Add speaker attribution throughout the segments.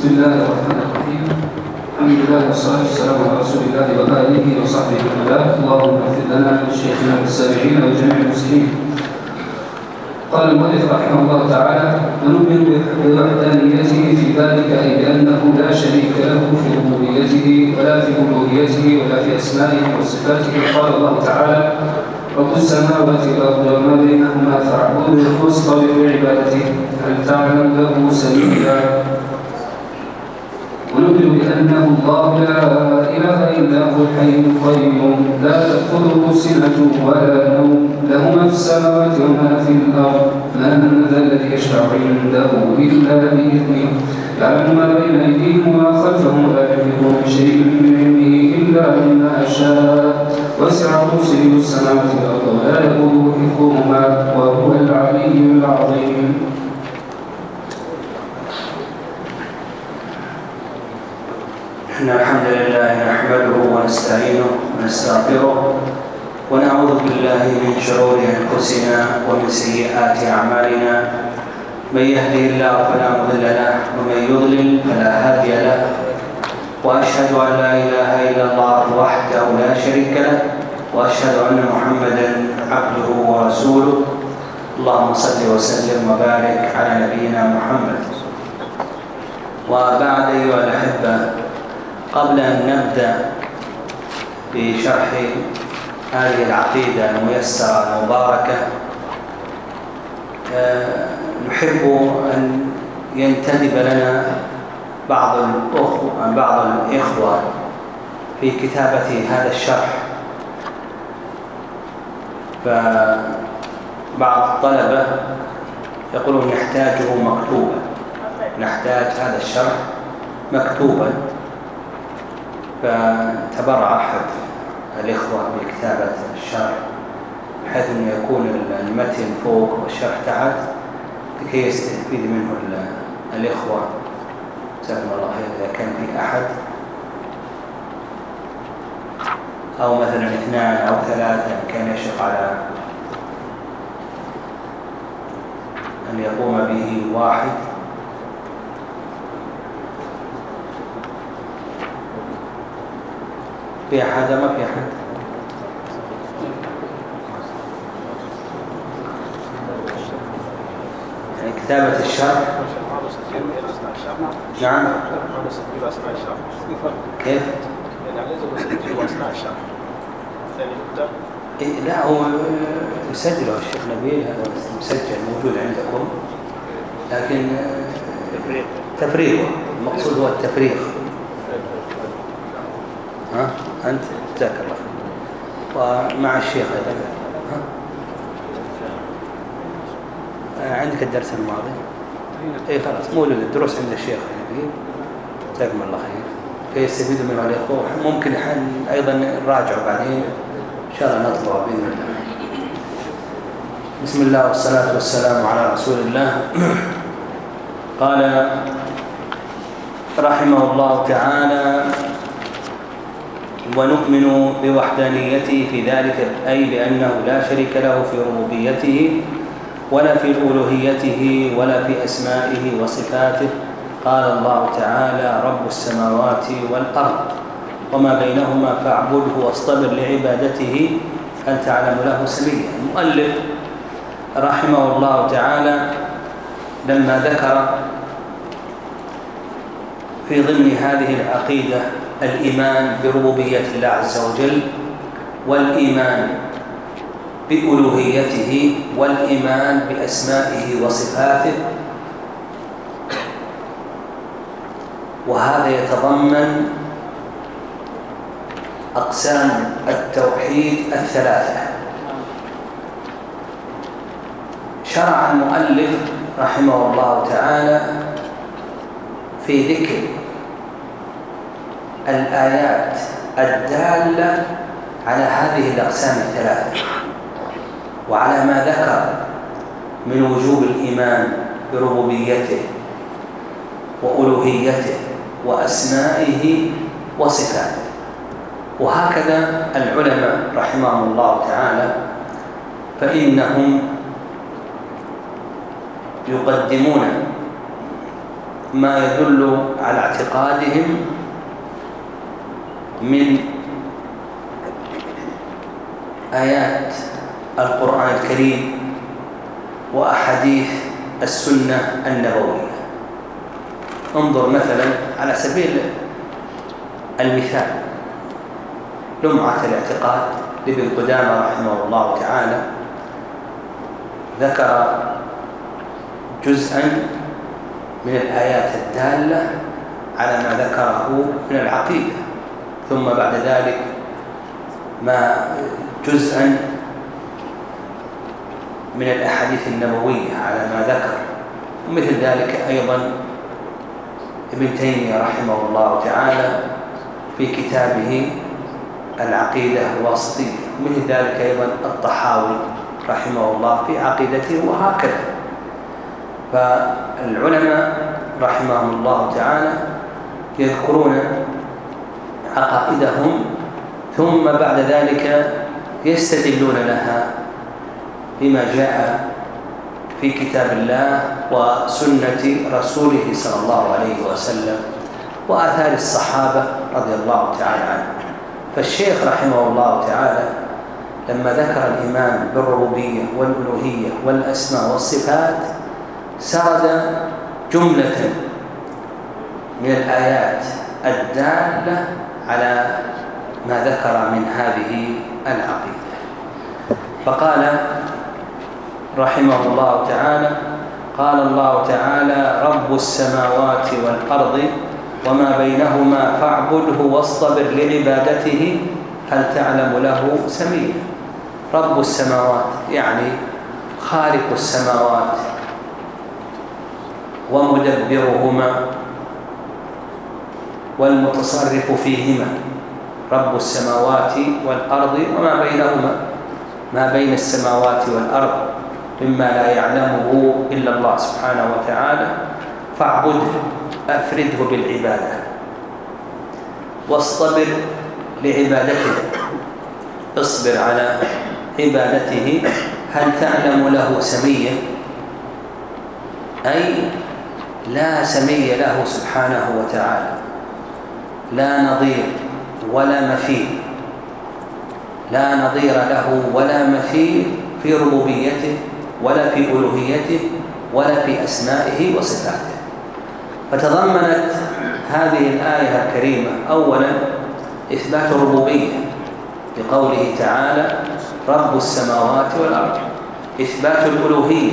Speaker 1: بسم الله الرحمن الرحيم. الحمد لله والصلاة والسلام على رسول الله وآله وصحبه ومن والاه. اللهم اغفر لنا ولشيخنا والسابعين وجميع المسلمين. قال المؤلف رحمه الله تعالى: ونؤمن بوحدانيته في ذلك، أي بأنه لا شريك له في ربوبيته ولا في ألوهيته ولا في أسمائه وصفاته. قال الله تعالى: رب السماوات والأرض وما بينهما فاعبده واصطبر لعبادته هل تعلم له سبيلا. ونؤمن بأنه الله لا إله إلا هو الحي القيوم لا تأخذه سنة ولا نوم له ما في السماوات وما في الأرض من ذا الذي يشفع عنده إلا بإذنه يعلم ما بين أيديهم وما خلفهم ولا يحيطون بشيء من علمه إلا بما شاء وسع كرسيه السماوات والأرض ولا يؤوده حفظهما وهو العلي العظيم.
Speaker 2: إن الحمد لله نحمده ونستعينه ونستغفره ونعوذ بالله من شرور أنفسنا ومن سيئات أعمالنا. من يهده الله فلا مضل له ومن يضلل فلا هادي له، وأشهد أن لا إله إلا الله وحده لا شريك له، وأشهد أن محمدا عبده ورسوله. اللهم صل وسلم وبارك على نبينا محمد. وبعد أيها الأحبة، قبل أن نبدأ بشرح هذه العقيدة الميسرة المباركة، نحب أن ينتدب لنا بعض الإخوة في كتابة هذا الشرح. فبعض الطلبة يقولون نحتاجه مكتوبا، نحتاج هذا الشرح مكتوبا، فتبرع أحد الإخوة بكتابة الشرح بحيث أن يكون المتن فوق والشرح تحت لكي يستفيد منه الإخوة. جزاكم الله خير. إذا كان في أحد أو مثلا 2 أو 3 كان يشق على أن يقوم به واحد. في أحد؟ ما في أحد. يعني كتابة الشرح. نعم. كيف؟ لا، هو يسجله الشيخ نبيل، هذا مسجل موجود عندكم، لكن تفريغ. المقصود هو التفريغ. ها أنت جزاك الله خير. ومع الشيخ أيضا. عندك الدرس الماضي؟ اي خلاص، موجود الدروس عند الشيخ نبيل، جزاكم الله خير، كي يستفيدوا منه الإخوة. ممكن أيضا نراجعه بعدين إن شاء الله، نطلع بإذن الله. بسم الله والصلاة والسلام على رسول الله. قال رحمه الله تعالى: ونؤمن بوحدانيته في ذلك، أي بأنه لا شريك له في ربوبيته ولا في ألوهيته ولا في أسمائه وصفاته. قال الله تعالى: رب السماوات والأرض وما بينهما فاعبده واصطبر لعبادته هل تعلم له سبيلا. المؤلف رحمه الله تعالى لما ذكر في ضمن هذه العقيدة الإيمان بربوبية الله عز وجل، والإيمان بألوهيته، والإيمان بأسمائه وصفاته، وهذا يتضمن أقسام التوحيد 3. شرع المؤلف رحمه الله تعالى في ذكر الآيات الدالة على هذه الأقسام 3 وعلى ما ذكر من وجوب الإيمان بربوبيته وألوهيته وأسمائه وصفاته. وهكذا العلماء رحمهم الله تعالى فإنهم يقدمون ما يدل على اعتقادهم من آيات القرآن الكريم وأحاديث السنة النبوية. انظر مثلا على سبيل المثال لمعة الاعتقاد لابن قدامة رحمه الله تعالى، ذكر جزءا من الآيات الدالة على ما ذكره من العقيدة، ثم بعد ذلك جزءا من الأحاديث النبوية على ما ذكر. ومثل ذلك أيضا ابن تيمية رحمه الله تعالى في كتابه العقيدة الواسطية، ومثل ذلك أيضا الطحاوي رحمه الله في عقيدته، وهكذا. فالعلماء رحمهم الله تعالى يذكرون عقائدهم ثم بعد ذلك يستدلون لها بما جاء في كتاب الله وسنة رسوله صلى الله عليه وسلم وآثار الصحابة رضي الله تعالى عنهم. فالشيخ رحمه الله تعالى لما ذكر الإيمان بالربوبية والألوهية والأسماء والصفات سرد جملة من الآيات الدالة على ما ذكر من هذه العقيدة. فقال رحمه الله تعالى: قال الله تعالى: رب السماوات والأرض وما بينهما فاعبده واصطبر لعبادته هل تعلم له سميا. رب السماوات يعني خالق السماوات ومدبرهما والمتصرف فيهما. رب السماوات والأرض وما بينهما، ما بين السماوات والأرض مما لا يعلمه إلا الله سبحانه وتعالى، فاعبده أفرده بالعبادة واصطبر لعبادته، اصبر على عبادته. هل تعلم له سميا؟ أي لا سمي له سبحانه وتعالى، لا نظير ولا مثيل، لا نظير له ولا مثيل في ربوبيته ولا في ألوهيته ولا في أسمائه وصفاته. فتضمنت هذه الآية الكريمة أولا إثبات الربوبية بقوله تعالى: رب السماوات والأرض، إثبات الألوهية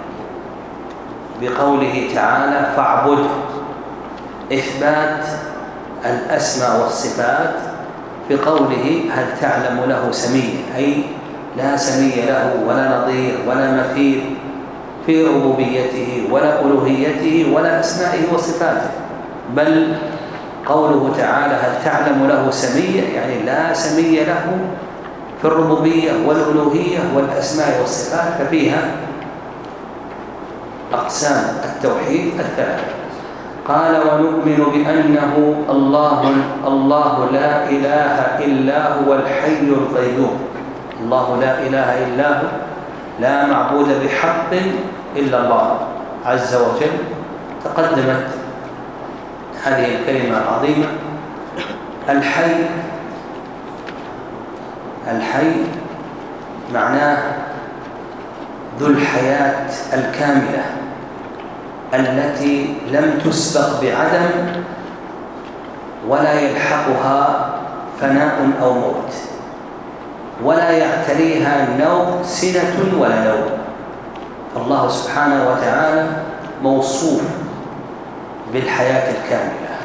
Speaker 2: بقوله تعالى: فاعبده، إثبات الأسماء والصفات بقوله: هل تعلم له سميا، أي لا سمي له ولا نظير ولا مثيل في ربوبيته ولا ألوهيته ولا أسمائه وصفاته. بل قوله تعالى: هل تعلم له سميا، يعني لا سمي له في الربوبية والألوهية والأسماء والصفات، ففيها أقسام التوحيد الثلاثة. قال: ونؤمن بأنه الله لا إله إلا هو الحي القيوم. الله لا إله إلا هو، لا معبود بحق إلا الله عز وجل. تقدمت هذه الكلمة العظيمة. الحي معناه ذو الحياة الكاملة التي لم تسبق بعدم ولا يلحقها فناء أو موت ولا يعتريها نوم سنة ولا نوم. الله سبحانه وتعالى موصوف بالحياة الكاملة،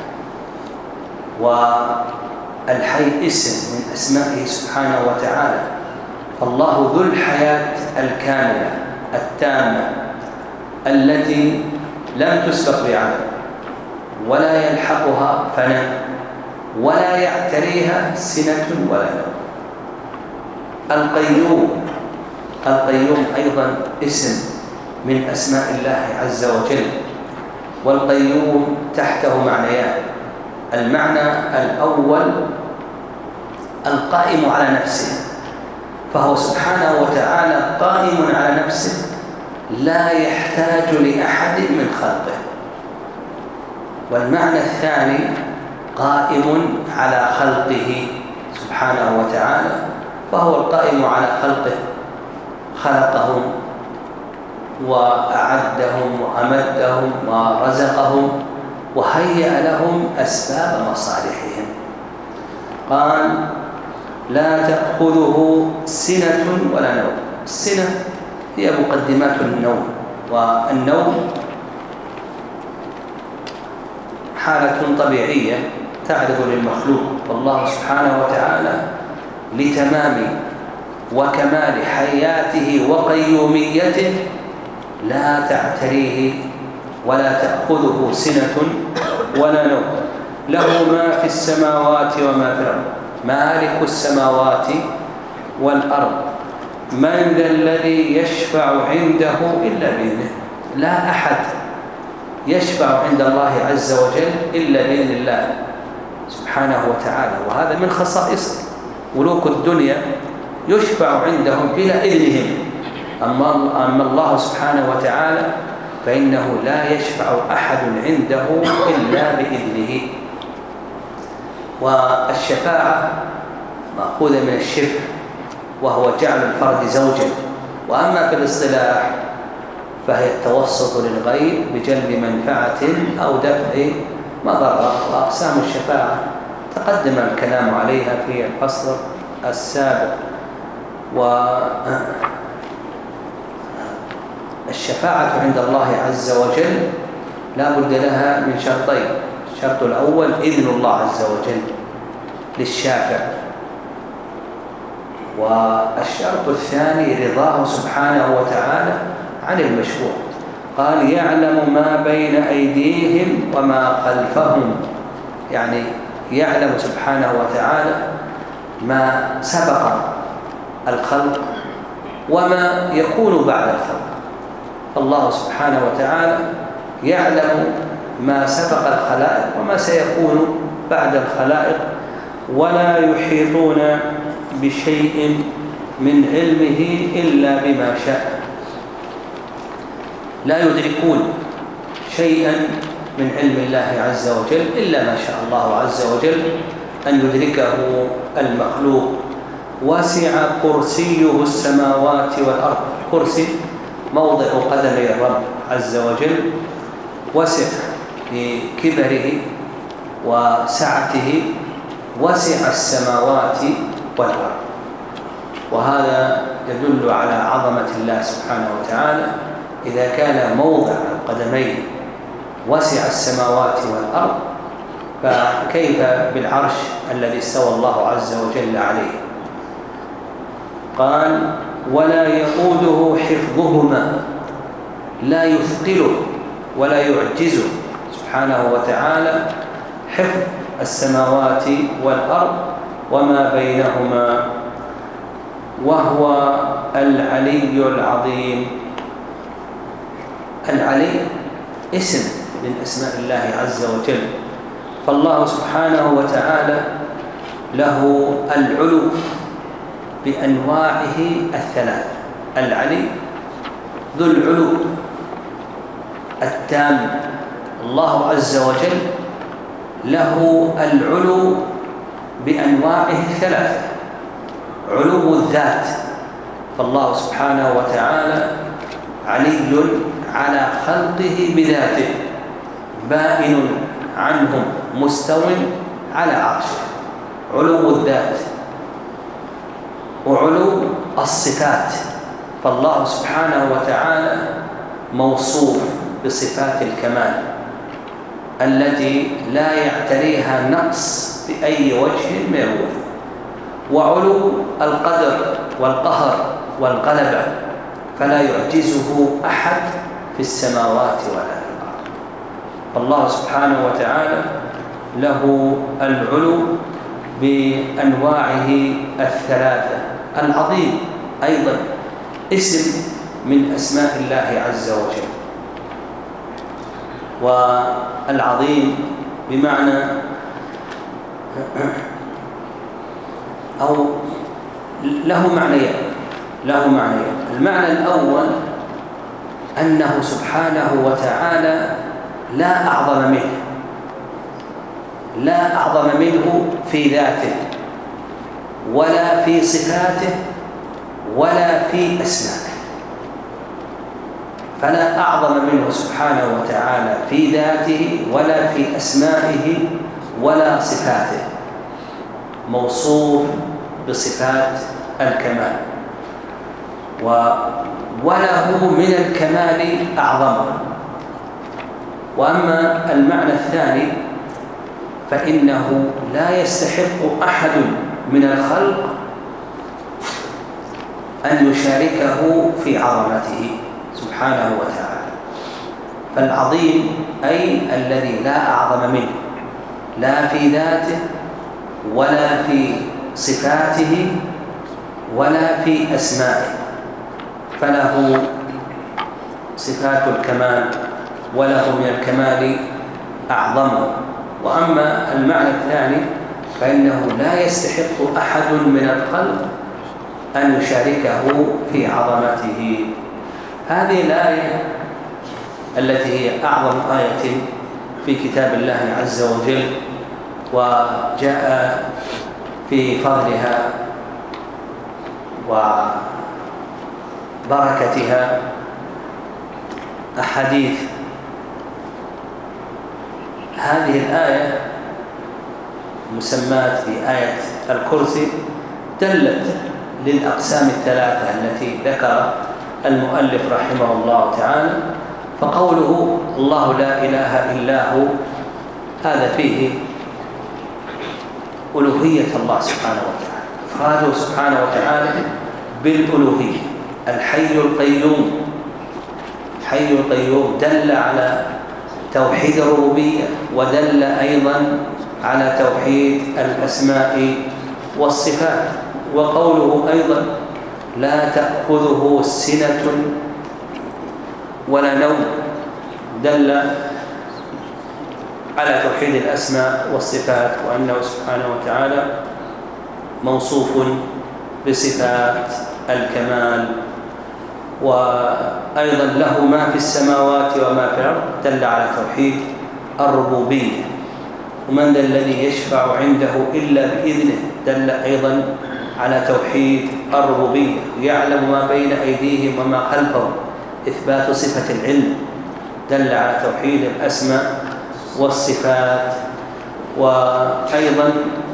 Speaker 2: والحي اسم من أسمائه سبحانه وتعالى. الله ذو الحياة الكاملة التامة التي لم تسبق بعدم ولا يلحقها فناء ولا يعتريها سنة ولا نوم. القيوم أيضا اسم من أسماء الله عز وجل، والقيوم تحته معنيان. المعنى الأول القائم على نفسه، فهو سبحانه وتعالى قائم على نفسه لا يحتاج لأحد من خلقه. والمعنى الثاني قائم على خلقه سبحانه وتعالى، فهو القائم على خلقه، خلقهم وأعدهم وأمدهم ورزقهم وهيأ لهم أسباب مصالحهم. قال لا تأخذه سنة ولا نوم. السنة هي مقدمات النوم، والنوم حالة طبيعية تعرض للمخلوق، والله سبحانه وتعالى لتمام وكمال حياته وقيوميته لا تعتريه ولا تأخذه سنة ولا نوم، له ما في السماوات وما في الأرض، مالك السماوات والأرض، من ذا الذي يشفع عنده إلا بإذنه. لا أحد يشفع عند الله عز وجل إلا بإذن الله سبحانه وتعالى، وهذا من خصائصه. ملوك الدنيا يشفع عندهم بلا إذنهم، أما الله سبحانه وتعالى فإنه لا يشفع أحد عنده إلا بإذنه. والشفاعة مأخوذة من الشفع، وهو جعل الفرد زوجا، وأما في الاصطلاح فهي التوسط للغير بجلب منفعة أو دفع مضرة. وأقسام الشفاعة تقدم الكلام عليها في الفصل السابق. والشفاعة عند الله عز وجل لا بد لها من شرطين. الشرط الأول إذن الله عز وجل للشافع، والشرط الثاني رضاه سبحانه وتعالى عن المشروع. قال يعلم ما بين أيديهم وما خلفهم، يعني يعلم سبحانه وتعالى ما سبق الخلق وما يكون بعد الخلق. الله سبحانه وتعالى يعلم ما سبق الخلائق وما سيكون بعد الخلائق، ولا يحيطون بشيء من علمه إلا بما شاء. لا يدركون شيئا من علم الله عز وجل إلا ما شاء الله عز وجل أن يدركه المخلوق. وسع كرسيه السماوات والأرض. كرسي موضع قدمي الرب عز وجل، وسع لكبره وسعته، وسع السماوات والأرض. وهذا يدل على عظمة الله سبحانه وتعالى. إذا كان موضع القدمين وسع السماوات والأرض، فكيف بالعرش الذي استوى الله عز وجل عليه. قال ولا يؤوده حفظهما، لا يثقله ولا يعجزه سبحانه وتعالى حفظ السماوات والأرض وما بينهما، وهو العلي العظيم. العلي اسم من أسماء الله عز وجل، فالله سبحانه وتعالى له العلو بأنواعه الثلاث. العلي ذو العلو التام، الله عز وجل له العلو بأنواعه الثلاثة. علو الذات، فالله سبحانه وتعالى علي على خلقه بذاته، بائن عنهم مستو على عرشه، علو الذات. وعلو الصفات، فالله سبحانه وتعالى موصوف بصفات الكمال التي لا يعتريها نقص بأي وجه من الوجوه. وعلو القدر والقهر والغلبة، فلا يعجزه أحد في السماوات ولا في الأرض. فالله سبحانه وتعالى له العلو بأنواعه الثلاثة. العظيم أيضا اسم من أسماء الله عز وجل، والعظيم بمعنى أو له معنيين. المعنى الأول أنه سبحانه وتعالى لا أعظم منه، لا أعظم منه في ذاته ولا في صفاته ولا في أسمائه، فلا أعظم منه سبحانه وتعالى في ذاته ولا في أسمائه ولا صفاته، موصوف بصفات الكمال، وله من الكمال أعظم. وأما المعنى الثاني فإنه لا يستحق أحد من الخلق أن يشاركه في عظمته سبحانه وتعالى. فالعظيم أي الذي لا أعظم منه، لا في ذاته ولا في صفاته ولا في أسمائه، فله صفات الكمال وله من الكمال أعظم. وأما المعنى الثاني فإنه لا يستحق أحد من الخلق أن يشاركه في عظمته. هذه الآية التي هي أعظم آية في كتاب الله عز وجل، وجاء في فضلها وبركتها أحاديث. هذه الآية مسمات بآية الكرسي دلت للأقسام الثلاثة التي ذكر المؤلف رحمه الله تعالى. فقوله الله لا إله إلا هو هذا فيه ألوهية الله سبحانه وتعالى، إفراده سبحانه وتعالى بالألوهية. الحي القيوم، الحي القيوم دل على توحيد الربوبية، ودل أيضا على توحيد الأسماء والصفات. وقوله أيضا لا تأخذه سنة ولا نوم دل على توحيد الأسماء والصفات، وأنه سبحانه وتعالى موصوف بصفات الكمال. وأيضا له ما في السماوات وما في الأرض دل على توحيد الربوبية. ومن ذا الذي يشفع عنده إلا بإذنه دل أيضا على توحيد الربوبية. يعلم ما بين أيديهم وما خلفهم، إثبات صفة العلم دل على توحيد الأسماء والصفات. وأيضا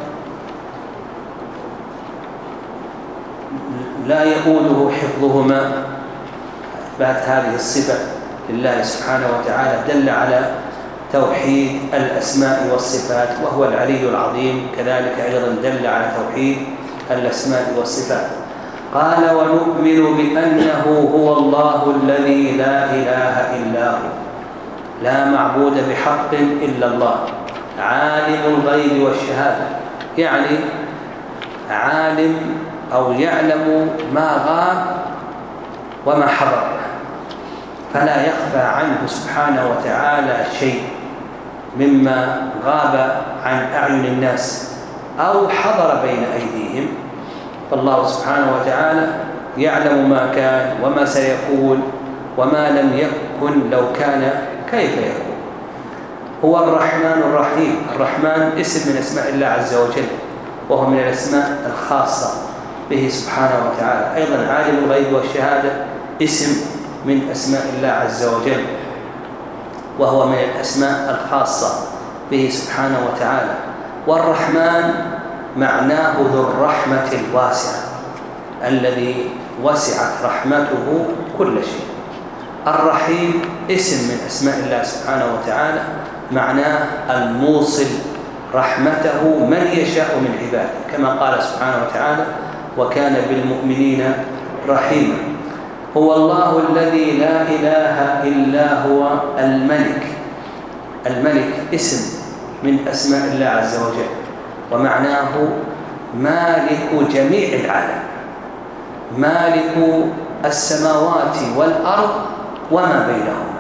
Speaker 2: لا يؤوده حفظهما، إثبات هذه الصفة لله سبحانه وتعالى دل على توحيد الأسماء والصفات، وهو العلي العظيم كذلك أيضا دل على توحيد الأسماء والصفات. قال ونؤمن بأنه هو الله الذي لا إله إلا هو، لا معبود بحق إلا الله، عالم الغيب والشهادة، يعني عالم أو يعلم ما غاب وما حضر، فلا يخفى عنه سبحانه وتعالى شيء مما غاب عن أعين الناس أو حضر بين أيديهم. فالله سبحانه وتعالى يعلم ما كان وما سيكون وما لم يكن لو كان كيف يكون. هو الرحمن الرحيم. الرحمن اسم من اسماء الله عز وجل، وهو من الأسماء الخاصة به سبحانه وتعالى. أيضا عالم الغيب والشهادة اسم من أسماء الله عز وجل، وهو من الأسماء الخاصة به سبحانه وتعالى. والرحمن معناه ذو الرحمة الواسعة، الذي وسعت رحمته كل شيء. الرحيم اسم من أسماء الله سبحانه وتعالى، معناه الموصل رحمته من يشاء من عباده، كما قال سبحانه وتعالى وكان بالمؤمنين رحيما. هو الله الذي لا إله إلا هو الملك. الملك اسم من أسماء الله عز وجل، ومعناه مالك جميع العالم، مالك السماوات والأرض وما بينهما،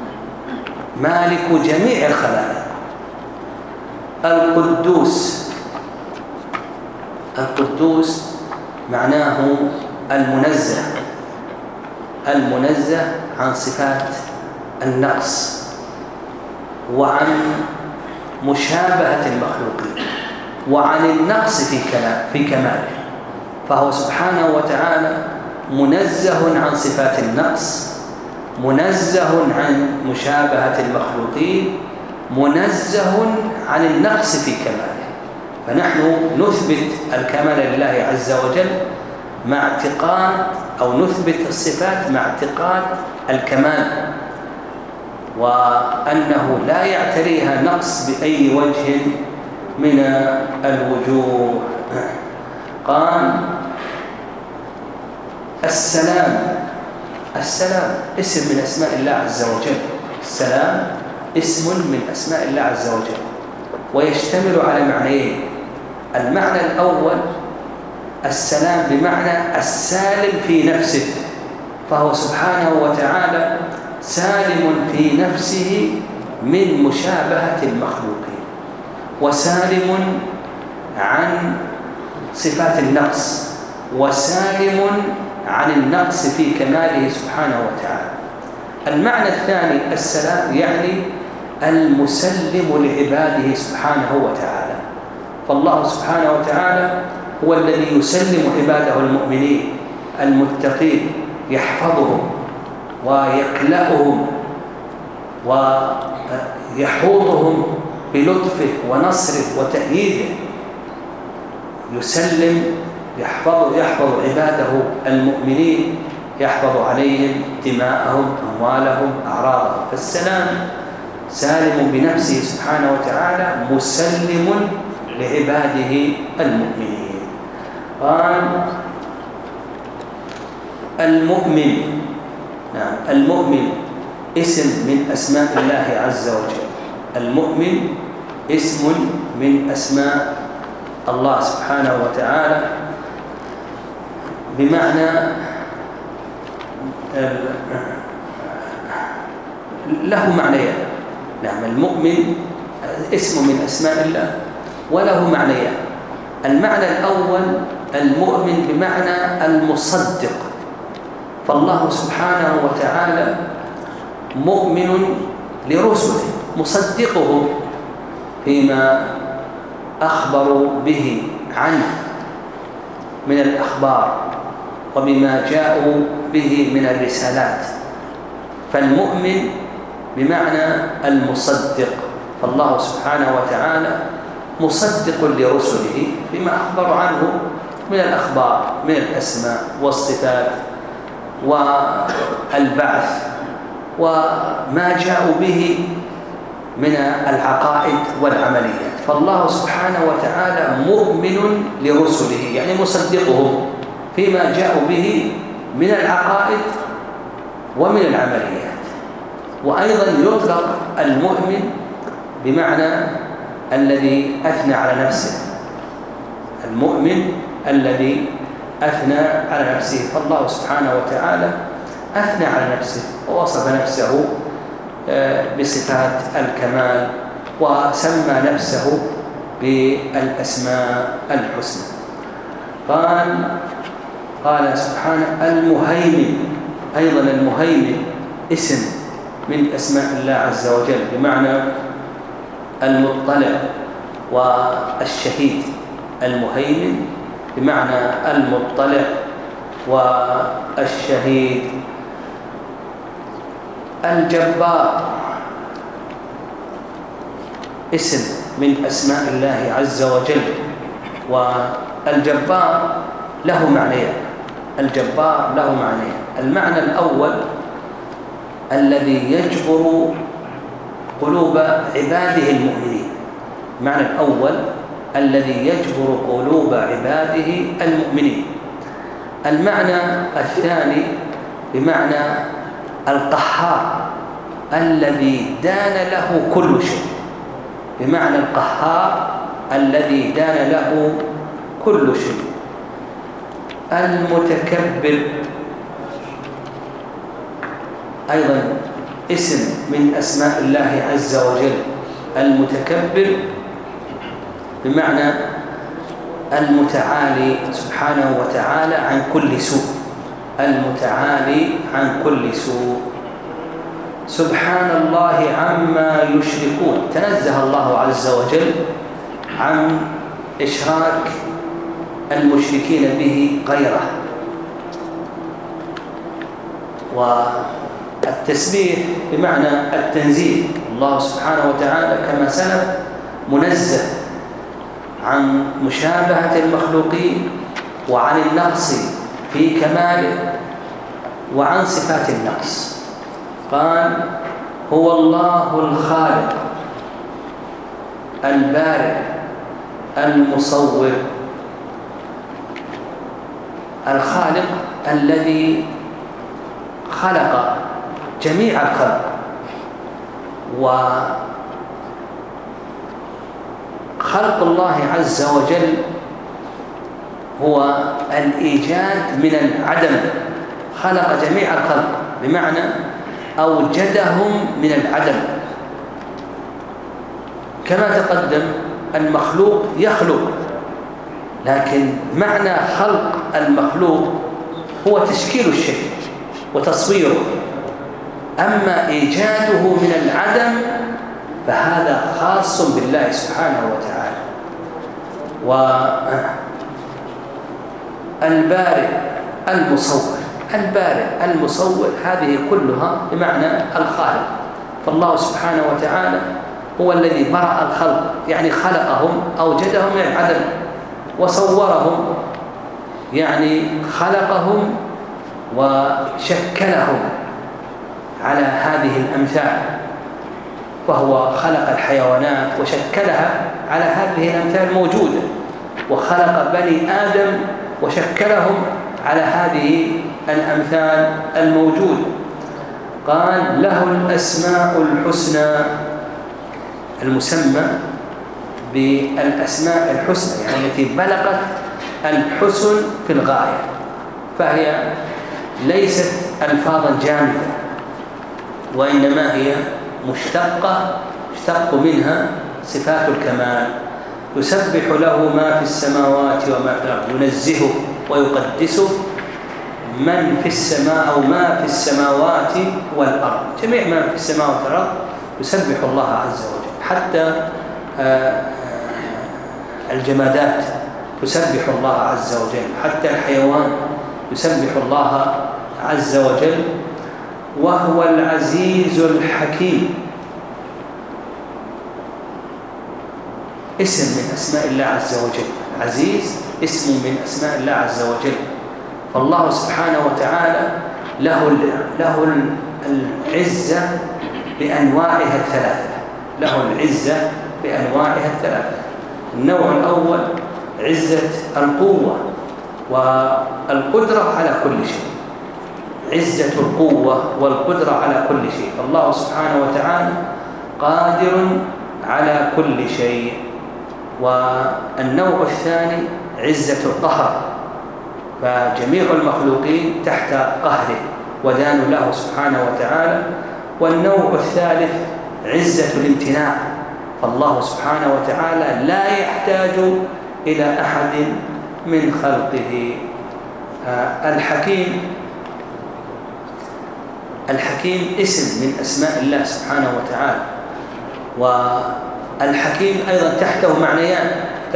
Speaker 2: مالك جميع الخلائق. القدوس. القدوس معناه المنزه، المنزه عن صفات النقص وعن مشابهة المخلوقين وعن النقص في كماله، فهو سبحانه وتعالى منزه عن صفات النقص، منزه عن مشابهة المخلوقين، منزه عن النقص في كماله. فنحن نثبت الكمال لله عز وجل مع اعتقاد، أو نثبت الصفات مع اعتقاد الكمال، وأنه لا يعتريها نقص بأي وجه من الوجوه. قال السلام اسم من أسماء الله عز وجل. السلام اسم من أسماء الله عز وجل، ويشتمل على معنيين. المعنى الأول السلام بمعنى السالم في نفسه، فهو سبحانه وتعالى سالم في نفسه من مشابهة المخلوقين، وسالم عن صفات النقص، وسالم عن النقص في كماله سبحانه وتعالى. المعنى الثاني السلام يعني المسلم لعباده سبحانه وتعالى، فالله سبحانه وتعالى هو الذي يسلم عباده المؤمنين المتقين، يحفظهم ويكلأهم ويحوطهم بلطفه ونصره وتأييده، يسلم يحفظ عباده المؤمنين، يحفظ عليهم دماءهم، أموالهم، أعراضهم. فالسلام سالم بنفسه سبحانه وتعالى، مسلم لعباده المؤمنين. قال المؤمن. نعم، المؤمن اسم من أسماء الله عز وجل. المؤمن اسم من أسماء الله سبحانه وتعالى، بمعنى له معنيان. نعم، المؤمن اسم من أسماء الله وله معنيان. المعنى الأول المؤمن بمعنى المصدق، فالله سبحانه وتعالى مؤمن لرسله، مصدقه فيما أخبروا به عنه من الأخبار وبما جاءوا به من الرسالات. فالمؤمن بمعنى المصدق، فالله سبحانه وتعالى مصدق لرسله بما أخبروا عنه من الأخبار، من الأسماء والصفات والبعث وما جاءوا به من العقائد والعمليات. فالله سبحانه وتعالى مؤمن لرسله، يعني مصدقهم فيما جاءوا به من العقائد ومن العمليات. وأيضا يطلق المؤمن بمعنى الذي أثنى على نفسه، المؤمن الذي أثنى على نفسه. فالله سبحانه وتعالى أثنى على نفسه ووصف نفسه بصفات الكمال، وسمى نفسه بالأسماء الحسنى. قال سبحانه المهيمن. أيضا المهيمن اسم من أسماء الله عز وجل، بمعنى المطلع والشهيد. المهيمن بمعنى المطلع والشهيد. الجبار اسم من أسماء الله عز وجل، والجبار له معنيان. الجبار له معنيان. المعنى الأول الذي يجبر قلوب عباده المؤمنين. المعنى الأول الذي يجبر قلوب عباده المؤمنين. المعنى الثاني بمعنى القهار الذي دان له كل شيء، بمعنى القهار الذي دان له كل شيء. المتكبر أيضا اسم من أسماء الله عز وجل. المتكبر بمعنى المتعالي سبحانه وتعالى عن كل سوء، المتعالي عن كل سوء سبحان الله عما يشركون، تنزه الله عز وجل عن إشراك المشركين به غيره. والتسبيح بمعنى التنزيه، الله سبحانه وتعالى كما سلف منزه عن مشابهة المخلوقين وعن النقص في كماله وعن صفات النقص. قال هو الله الخالق البارئ المصور. الخالق الذي خلق جميع الخلق، وخلق الله عز وجل هو الإيجاد من العدم. خلق جميع الخلق بمعنى أوجدهم من العدم. كما تقدم المخلوق يخلق، لكن معنى خلق المخلوق هو تشكيل الشيء وتصويره، أما إيجاده من العدم فهذا خاص بالله سبحانه وتعالى. والبارئ المصور، البارئ المصور هذه كلها بمعنى الخالق. فالله سبحانه وتعالى هو الذي برأ الخلق، يعني خلقهم أوجدهم من العدم، وصورهم يعني خلقهم وشكلهم على هذه الأمثال. فهو خلق الحيوانات وشكلها على هذه الأمثال الموجودة، وخلق بني آدم وشكلهم على هذه الأمثال الموجودة. قال له الأسماء الحسنى، المسمى بالأسماء الحسنى يعني التي بلغت الحسن في الغاية، فهي ليست ألفاظا جامدة، وإنما هي مشتقة، اشتق منها صفات الكمال. يسبح له ما في السماوات وما في الأرض، ينزهه ويقدسه من في السماء أو ما في السماوات والأرض، جميع ما في السماوات والأرض يسبح الله عز وجل، حتى الجمادات تسبح الله عز وجل، حتى الحيوان يسبح الله عز وجل. وهو العزيز الحكيم، اسم من أسماء الله عز وجل. عزيز اسم من أسماء الله عز وجل. فالله سبحانه وتعالى له العزة بأنواعها الثلاثة، له العزة بأنواعها الثلاثة. النوع الأول عزة القوة والقدرة على كل شيء، عزة القوة والقدرة على كل شيء. فالله سبحانه وتعالى قادر على كل شيء. والنوع الثاني عزة القهر، فجميع المخلوقين تحت قهره ودان له سبحانه وتعالى. والنوع الثالث عزة الامتناع، فالله سبحانه وتعالى لا يحتاج إلى أحد من خلقه. الحكيم اسم من أسماء الله سبحانه وتعالى. والحكيم أيضا تحته معنيان.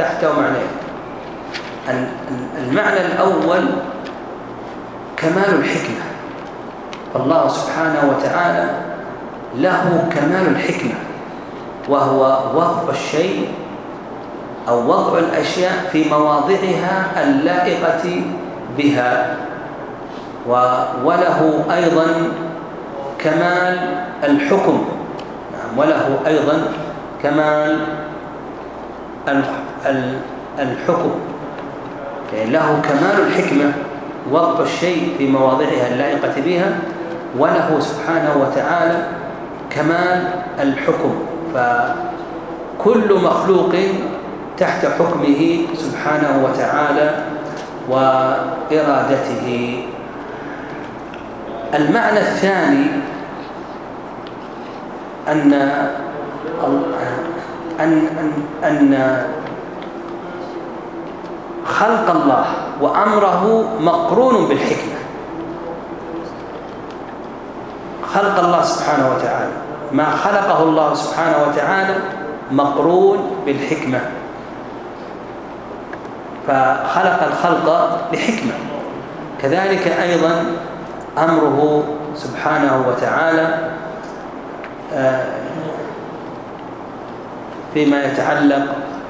Speaker 2: المعنى الأول كمال الحكمة، فالله سبحانه وتعالى له كمال الحكمة، وهو وضع الشيء أو وضع الأشياء في مواضعها اللائقة بها. وله أيضا كمال الحكم، وله أيضا كمال الحكم، يعني له كمال الحكمة، وضع الشيء في مواضعها اللائقة بها، وله سبحانه وتعالى كمال الحكم. فكل مخلوق تحت حكمه سبحانه وتعالى وإرادته. المعنى الثاني أن خلق الله وأمره مقرون بالحكمة. خلق الله سبحانه وتعالى، ما خلقه الله سبحانه وتعالى مقرون بالحكمة، فخلق الخلق لحكمة. كذلك أيضا أمره سبحانه وتعالى فيما يتعلق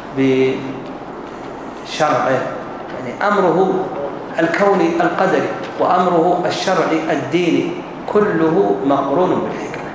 Speaker 2: بشرعه، يعني أمره الكوني القدري وأمره الشرعي الديني كله مقرون بالحكمة.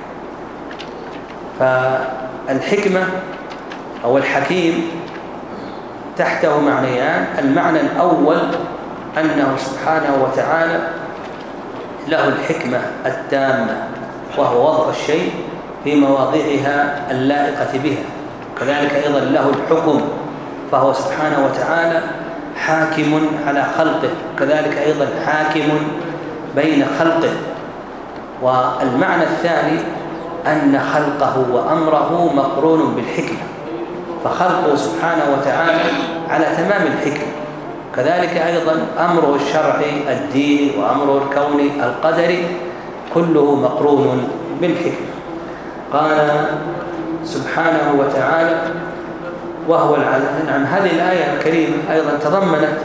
Speaker 2: فالحكمة أو الحكيم تحته معنيان. المعنى الأول أنه سبحانه وتعالى له الحكمة التامة، وهو وضع الشيء في مواضعها اللائقة بها. كذلك أيضا له الحكم، فهو سبحانه وتعالى حاكم على خلقه، كذلك أيضا حاكم بين خلقه. والمعنى الثاني أن خلقه وأمره مقرون بالحكمة، فخلقه سبحانه وتعالى على تمام الحكمة. كذلك أيضا أمره الشرعي الديني وأمره الكوني القدري كله مقرون بالحكمة. قال سبحانه وتعالى وهو نعم. هذه الآية الكريمة أيضا تضمنت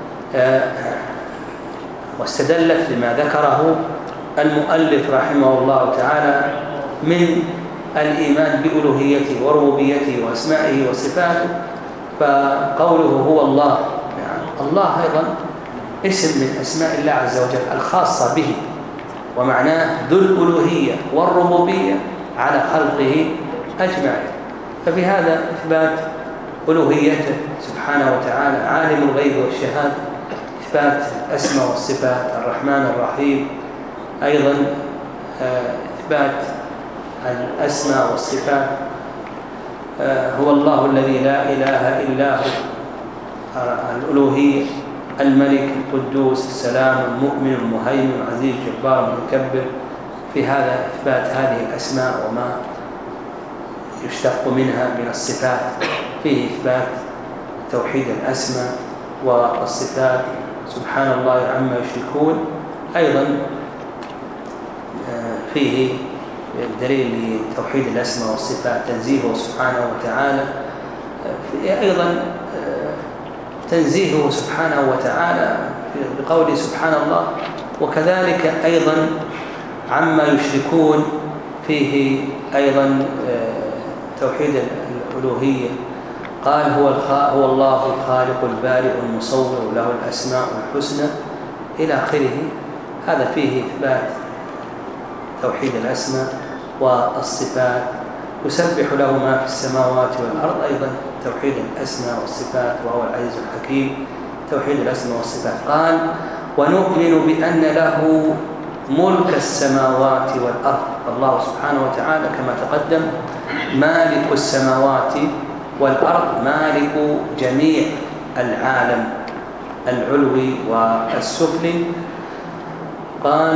Speaker 2: واستدلت لما ذكره المؤلف رحمه الله تعالى من الإيمان بألوهيته وربوبيته وأسمائه وصفاته. فقوله هو الله، يعني الله أيضا اسم من أسماء الله عز وجل الخاصة به، ومعناه ذو الألوهية والربوبية على خلقه أجمعين. فبهذا إثبات ألوهيته سبحانه وتعالى عالم الغيب والشهادة، إثبات الأسماء والصفات الرحمن الرحيم، أيضا إثبات الأسماء والصفات هو الله الذي لا إله إلا هو، الألوهية الملك القدوس السلام المؤمن المهيمن العزيز الجبار المتكبر. في هذا إثبات هذه الأسماء وما يشتق منها من الصفات، فيه إثبات توحيد الأسماء والصفات سبحان الله عما يشركون. أيضا فيه دليل لتوحيد الأسماء والصفات تنزيهه سبحانه وتعالى، أيضا تنزيهه سبحانه وتعالى بقوله سبحان الله. وكذلك أيضا عما يشركون فيه أيضا توحيد الألوهية. قال هو الله الخالق البارئ المصور له الأسماء الحسنى إلى آخره. هذا فيه إثبات توحيد الأسماء والصفات، يسبح له ما في السماوات والأرض، أيضا توحيد الأسماء والصفات وهو العزيز الحكيم، توحيد الأسماء والصفات. قال ونؤمن بأن له ملك السماوات والأرض. الله سبحانه وتعالى كما تقدم مالك السماوات والأرض، مالك جميع العالم العلوي والسفلي. قال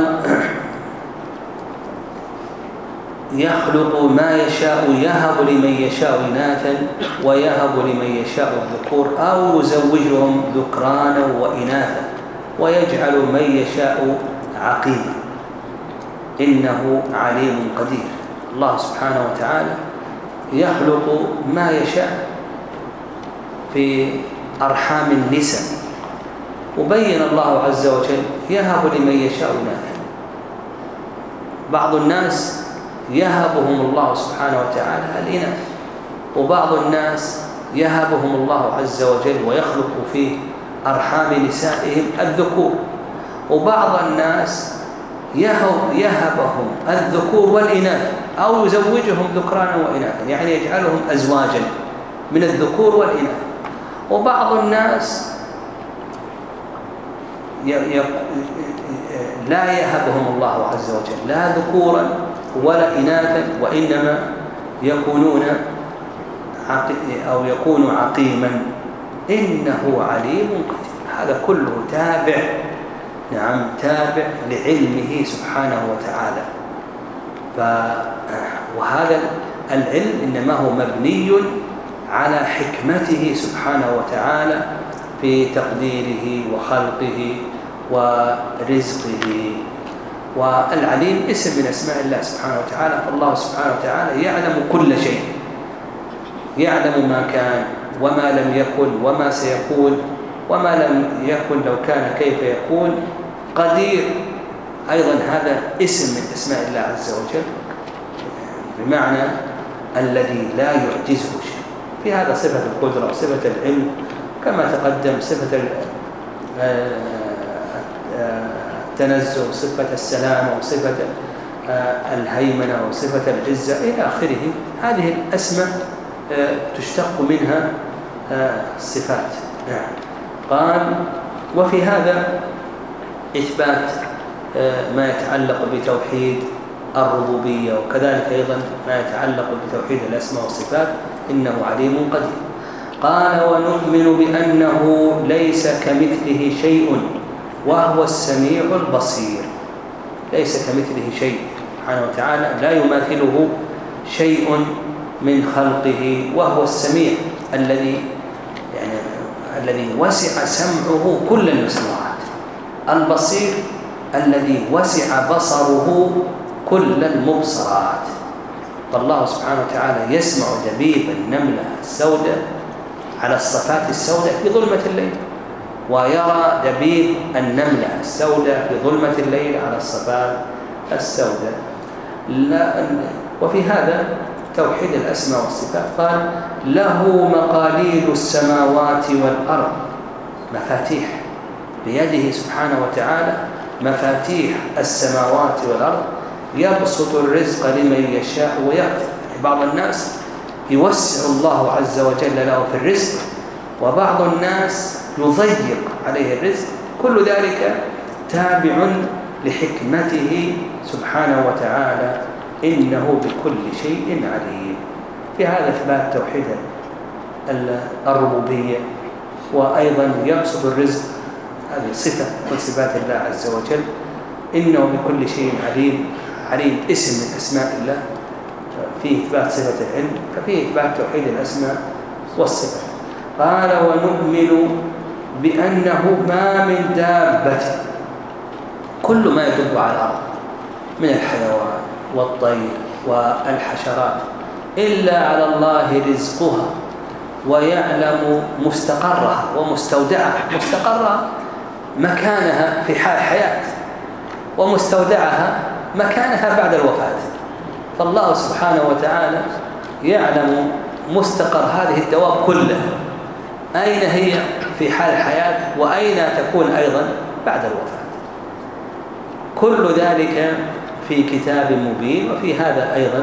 Speaker 2: يخلق ما يشاء يهب لمن يشاء إناثا ويهب لمن يشاء الذكور أو يزوجهم ذكرانا وإناثا ويجعل من يشاء عقيما إنه عليم قدير. الله سبحانه وتعالى يخلق ما يشاء في أرحام النساء، وبين الله عز وجل يهب لمن يشاء إناثا. بعض الناس يهبهم الله سبحانه وتعالى الإناث، وبعض الناس يهبهم الله عز وجل ويخلق في أرحام نسائهم الذكور، وبعض الناس يهبهم الذكور والإناث أو يزوجهم ذكرانا وإناثا، يعني يجعلهم أزواجا من الذكور والإناث. وبعض الناس لا يهبهم الله عز وجل لا ذكورا ولا إناثا، وإنما يكون عقيما إنه عليم قدير. هذا كله تابع لعلمه سبحانه وتعالى. وهذا العلم إنما هو مبني على حكمته سبحانه وتعالى في تقديره وخلقه ورزقه. والعليم اسم من أسماء الله سبحانه وتعالى، فالله سبحانه وتعالى يعلم كل شيء، يعلم ما كان وما لم يكن وما سيكون وما لم يكن لو كان كيف يكون، قدير. أيضا هذا اسم من أسماء الله عز وجل، بمعنى الذي لا يعجزه شيء. في هذا صفة القدرة وصفة العلم كما تقدم، صفة التنزه وصفة السلامة وصفة الهيمنة وصفة العزة إلى آخره. هذه الأسماء تشتق منها الصفات. قال وفي هذا إثبات ما يتعلق بتوحيد الربوبية، وكذلك أيضا ما يتعلق بتوحيد الأسماء والصفات، إنه عليم قدير. قال ونؤمن بأنه ليس كمثله شيء وهو السميع البصير. ليس كمثله شيء سبحانه وتعالى، لا يماثله شيء من خلقه، وهو السميع الذي وسع سمعه كل المسموعات، البصير الذي وسع بصره كل المبصرات. فالله سبحانه وتعالى يسمع دبيب النملة السوداء على الصفات السوداء في ظلمة الليل، ويرى دبيب النملة السوداء في ظلمة الليل على الصفات السوداء. وفي هذا توحيد الأسماء والصفات. قال له مقاليد السماوات والأرض، مفاتيح بيده سبحانه وتعالى، مفاتيح السماوات والأرض، يبسط الرزق لمن يشاء ويقدر. بعض الناس يوسع الله عز وجل له في الرزق، وبعض الناس يضيق عليه الرزق، كل ذلك تابع لحكمته سبحانه وتعالى، إنه بكل شيء عليم. في هذا إثبات توحيد الربوبية. وأيضا يبسط الرزق، هذه صفة من صفات الله عز وجل، إنه بكل شيء عليم. عليم اسم من أسماء الله، فيه إثبات صفة العلم، ففيه إثبات توحيد الأسماء والصفات. قال ونؤمن بأنه ما من دابة، كل ما يدب على الأرض من الحيوان والطير والحشرات، إلا على الله رزقها ويعلم مستقرها ومستودعها. مستقرها مكانها في حال حياة، ومستودعها مكانها بعد الوفاة. فالله سبحانه وتعالى يعلم مستقر هذه الدواب كلها، أين هي في حال الحياة وأين تكون أيضا بعد الوفاة. كل ذلك في كتاب مبين. وفي هذا أيضا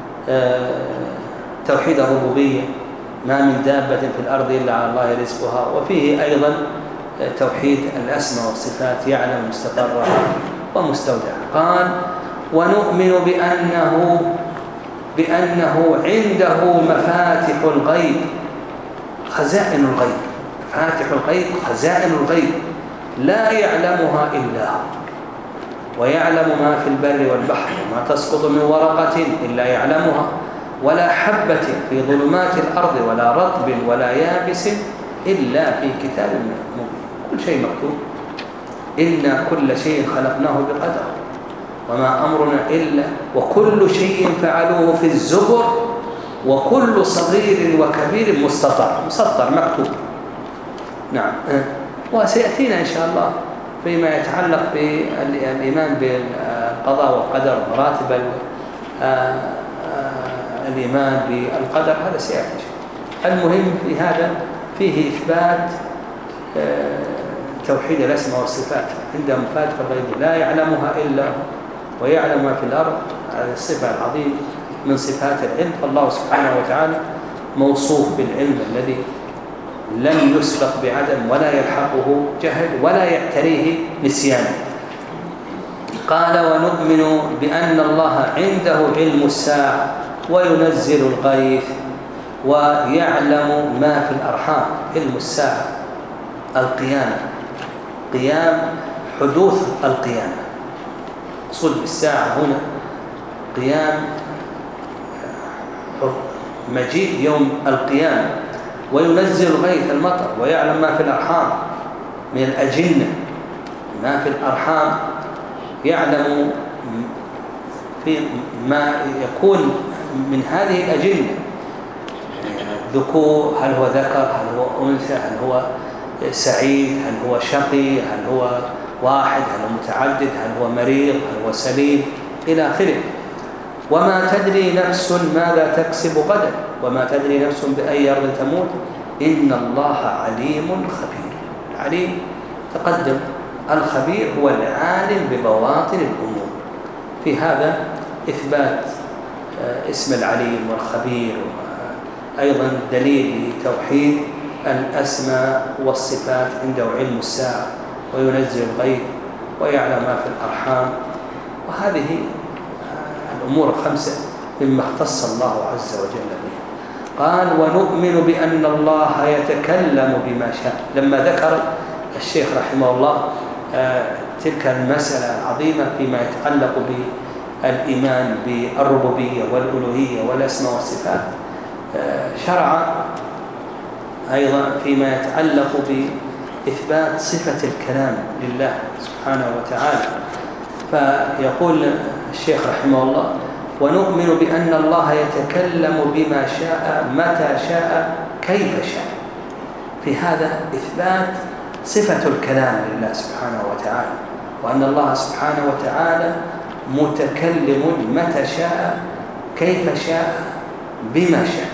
Speaker 2: توحيد الربوبية، ما من دابة في الأرض إلا على الله رزقها. وفيه أيضا توحيد الأسماء والصفات، يعلم مستقرها ومستودعها. قال ونؤمن بأنه عنده مفاتح الغيب، خزائن الغيب. مفاتح الغيب خزائن الغيب لا يعلمها إلا هو، ويعلم ما في البر والبحر، وما تسقط من ورقة إلا يعلمها، ولا حبة في ظلمات الأرض ولا رطب ولا يابس إلا في كتاب مبين. كل شيء مكتوب، إنا كل شيء خلقناه بقدر وما أمرنا إلا، وكل شيء فعلوه في الزبر، وكل صغير وكبير مسطر مكتوب. نعم. وسيأتينا إن شاء الله فيما يتعلق بالإيمان بالقضاء والقدر، مراتب الإيمان بالقدر، هذا سيأتي. المهم في هذا فيه إثبات توحيد الأسماء والصفات، عنده مفاتح الغيب لا يعلمها إلا هو، ويعلم ما في الأرض. هذه الصفة العظيمة من صفات العلم. فالله سبحانه وتعالى موصوف بالعلم الذي لم يسبق بعدم ولا يلحقه جهل ولا يعتريه نسيان. قال ونؤمن بأن الله عنده علم الساعة وينزل الغيث ويعلم ما في الأرحام. علم الساعة القيامة، قيام حدوث القيامة. صلب الساعة هنا قيام مجيء يوم القيامة. وينزل الغيث المطر، ويعلم ما في الأرحام من الأجنة، ما في الأرحام يعلم ما يكون من هذه الأجنة، ذكور، هل هو ذكر، هل هو أنثى، هل هو سعيد، هل هو شقي، هل هو واحد، هل هو متعدد، هل هو مريض، هل هو سليم، إلى آخره. وما تدري نفس ماذا تكسب غدا، وما تدري نفس بأي أرض تموت، إن الله عليم خبير. العليم تقدم، الخبير هو العالم ببواطن الأمور. في هذا إثبات اسم العليم والخبير، أيضا دليل توحيد الأسماء والصفات، عنده علم الساعة وينزل الغيب ويعلم ما في الأرحام. وهذه الأمور الخمسة مما اختص الله عز وجل بها. قال ونؤمن بأن الله يتكلم بما شاء. لما ذكر الشيخ رحمه الله تلك المسألة العظيمة فيما يتعلق بالإيمان بالربوبية والألوهية والأسماء والصفات، شرع أيضا فيما يتعلق بإثبات صفة الكلام لله سبحانه وتعالى. فيقول الشيخ رحمه الله ونؤمن بأن الله يتكلم بما شاء متى شاء كيف شاء. في هذا إثبات صفة الكلام لله سبحانه وتعالى، وأن الله سبحانه وتعالى متكلم متى شاء كيف شاء بما شاء.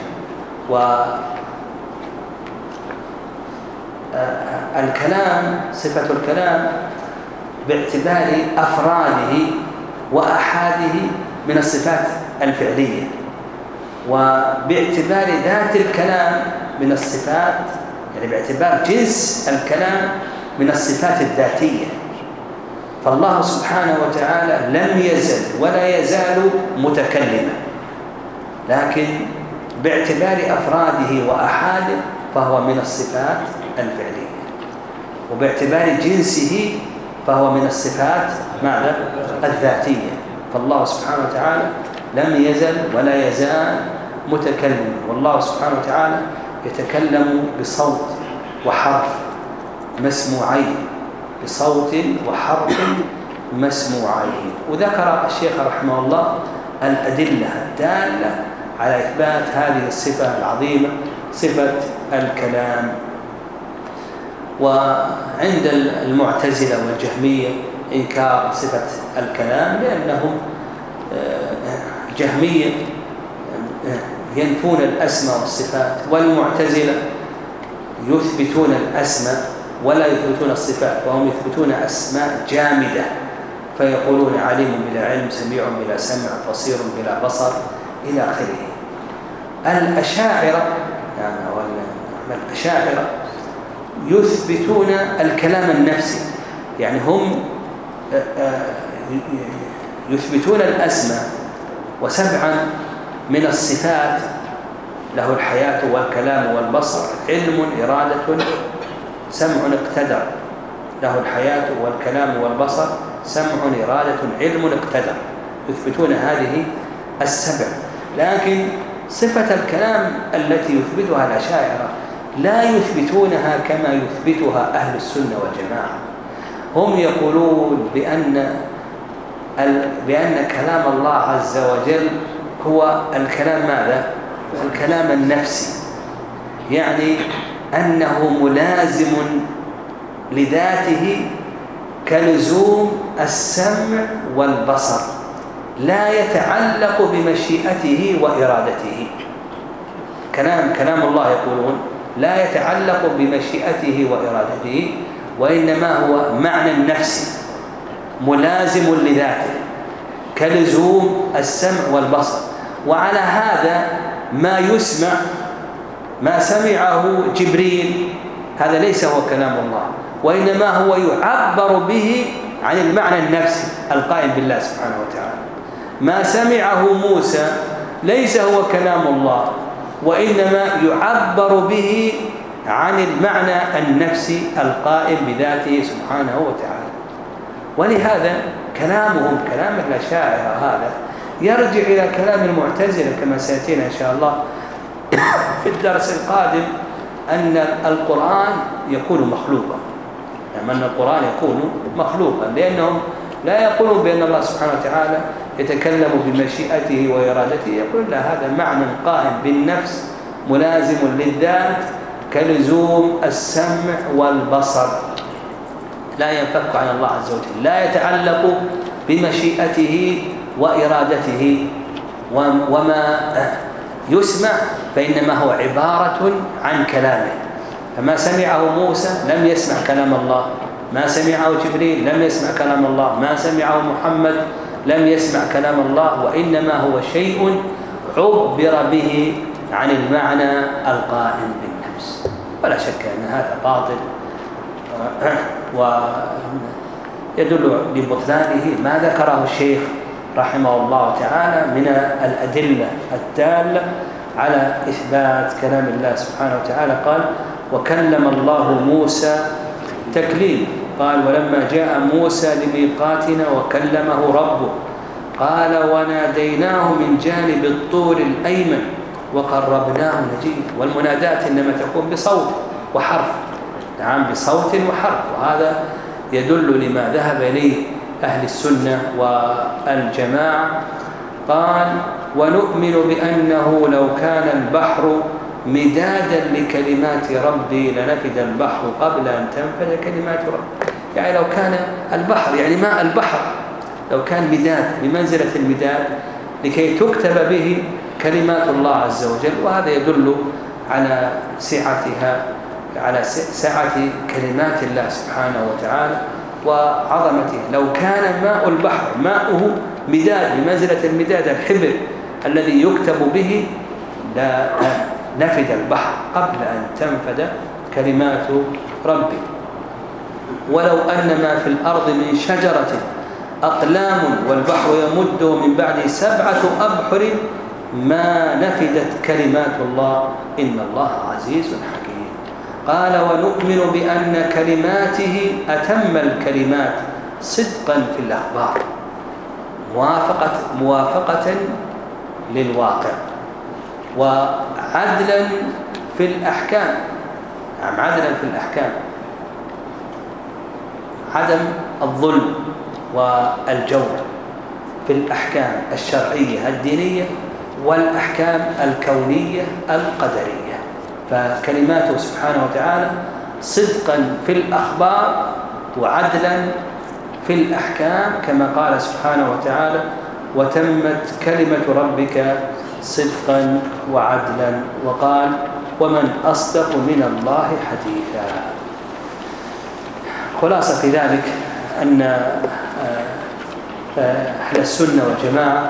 Speaker 2: والكلام صفة الكلام باعتبار أفراده وأحاده من الصفات الفعلية، وباعتبار ذات الكلام من الصفات، يعني باعتبار جنس الكلام من الصفات الذاتية. فالله سبحانه وتعالى لم يزل ولا يزال متكلما، لكن باعتبار أفراده وأحاده فهو من الصفات الفعلية، وباعتبار جنسه فهو من الصفات ماذا؟ الذاتية. فالله سبحانه وتعالى لم يزل ولا يزال متكلما، والله سبحانه وتعالى يتكلم بصوت وحرف مسموعين، بصوت وحرف مسموعين. وذكر الشيخ رحمه الله الأدلة الدالة على إثبات هذه الصفة العظيمة، صفة الكلام. وعند المعتزلة والجهمية إنكار صفة الكلام، لأنهم جهمية ينفون الأسماء والصفات، والمعتزلة يثبتون الأسماء ولا يثبتون الصفات، وهم يثبتون أسماء جامدة، فيقولون عليم بلا علم، سميع بلا سمع، بصير بلا بصر، إلى آخره. الأشاعرة الأشاعرة يثبتون الكلام النفسي، يعني هم يثبتون الأسماء وسبعا من الصفات، له الحياة والكلام والبصر، علم، إرادة، سمع اقتدر. له الحياة والكلام والبصر، سمع، إرادة، علم اقتدر. يثبتون هذه السبع، لكن صفة الكلام التي يثبتها الأشاعرة لا يثبتونها كما يثبتها أهل السنة والجماعة. هم يقولون بأن كلام الله عز وجل هو الكلام ماذا؟ الكلام النفسي، يعني أنه ملازم لذاته كلزوم السمع والبصر، لا يتعلق بمشيئته وإرادته. كلام الله يقولون لا يتعلق بمشيئته وإرادته، وإنما هو معنى النفسي ملازم لذاته كلزوم السمع والبصر. وعلى هذا ما يسمع، ما سمعه جبريل، هذا ليس هو كلام الله، وإنما هو يعبر به عن المعنى النفسي القائم بالله سبحانه وتعالى. ما سمعه موسى ليس هو كلام الله، وإنما يعبر به عن المعنى النفسي القائم بذاته سبحانه وتعالى. ولهذا كلامهم، كلام الأشاعرة هذا يرجع إلى كلام المعتزلة كما سيأتينا إن شاء الله في الدرس القادم، أن القرآن يكون مخلوقا، يعني أن القرآن يكون مخلوقا، لأنهم لا يقولون بأن الله سبحانه وتعالى يتكلم بمشيئته وإرادته، يقول لا، هذا معنى قائم بالنفس ملازم للذات كلزوم السمع والبصر، لا ينفك عن الله عز وجل، لا يتعلق بمشيئته وإرادته. وما يسمع فإنما هو عبارة عن كلامه. فما سمعه موسى لم يسمع كلام الله، ما سمعه جبريل لم يسمع كلام الله، ما سمعه محمد لم يسمع كلام الله، وإنما هو شيء عبر به عن المعنى القائم بالنفس. ولا شك أن هذا باطل، ويدل لبطلانه ما ذكره الشيخ رحمه الله تعالى من الأدلة الدالة على إثبات كلام الله سبحانه وتعالى. قال: وكلم الله موسى تكليم. قال: ولما جاء موسى لميقاتنا وكلمه ربه قال: وناديناه من جانب الطور الأيمن وقربناه نجيا. والمنادات إنما تكون بصوت وحرف، نعم، بصوت وحرف، وهذا يدل لما ذهب إليه أهل السنة والجماعة. قال: ونؤمن بأنه لو كان البحر مدادا لكلمات ربي لنفد البحر قبل أن تنفد كلمات ربي. يعني لو كان البحر، يعني ماء البحر، لو كان مداد بمنزلة المداد لكي تكتب به كلمات الله عز وجل، وهذا يدل على سعتها، على سعة كلمات الله سبحانه وتعالى وعظمته. لو كان ماء البحر ماؤه مداد بمنزلة المداد الحبر الذي يكتب به لا نفد البحر قبل أن تنفد كلمات ربي. ولو أن ما في الأرض من شجرة أقلام والبحر يمده من بعد 7 أبحر ما نفدت كلمات الله إن الله عزيز حكيم. قال: ونؤمن بأن كلماته أتم الكلمات صدقا في الأخبار موافقة للواقع وعدلا في الأحكام، نعم، عدلا في الأحكام، عدم الظلم والجور في الأحكام الشرعية الدينية والأحكام الكونية القدرية. فكلماته سبحانه وتعالى صدقا في الأخبار وعدلا في الأحكام، كما قال سبحانه وتعالى: وتمت كلمة ربك صدقا وعدلا. وقال: ومن أصدق من الله حديثا. خلاصة في ذلك أن أهل السنة والجماعة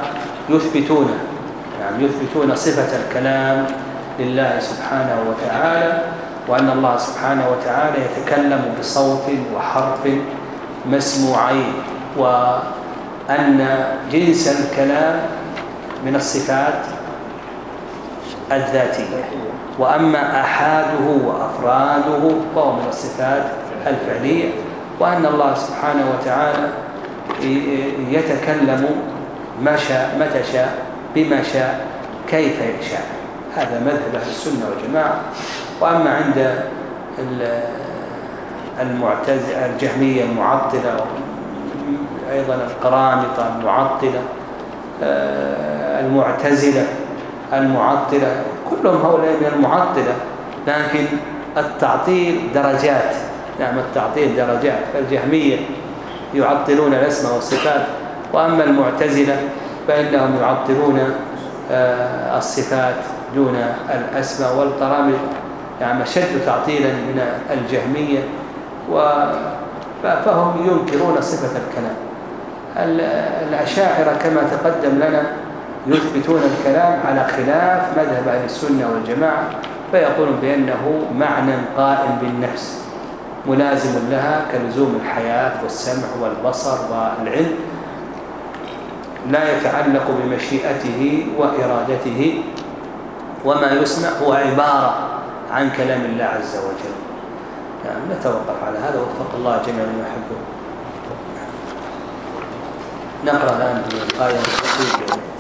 Speaker 2: يثبتون صفة الكلام لله سبحانه وتعالى، وأن الله سبحانه وتعالى يتكلم بصوت وحرف مسموعين، وأن جنس الكلام من الصفات الذاتية، وأما أحاده وأفراده فهو من الصفات الفعلية، وأن الله سبحانه وتعالى يتكلم ما شاء متى شاء بما شاء كيف يشاء. هذا مذهب أهل السنة والجماعة. وأما عند المعتزلة الجهمية المعطلة، أيضا القرامطة المعطلة، المعتزلة المعطلة، كلهم هؤلاء من المعطلة، لكن التعطيل درجات، نعم، التعطيل درجات. فالجهمية يعطلون الأسماء والصفات، وأما المعتزلة فإنهم يعطلون الصفات دون الأسماء، والقرامطة يعني أشد تعطيلا من الجهمية، فهم ينكرون صفة الكلام. الأشاعرة كما تقدم لنا يثبتون الكلام على خلاف مذهب أهل السنة والجماعة، فيقولون بأنه معنى قائم بالنفس ملازم لها كلزوم الحياة والسمع والبصر والعلم، لا يتعلق بمشيئته وإرادته، وما يسمع هو عبارة عن كلام الله عز وجل. يعني نتوقف على هذا، وفق الله جميعا ما يحبه. نقرأ الآن الآية القصيرة.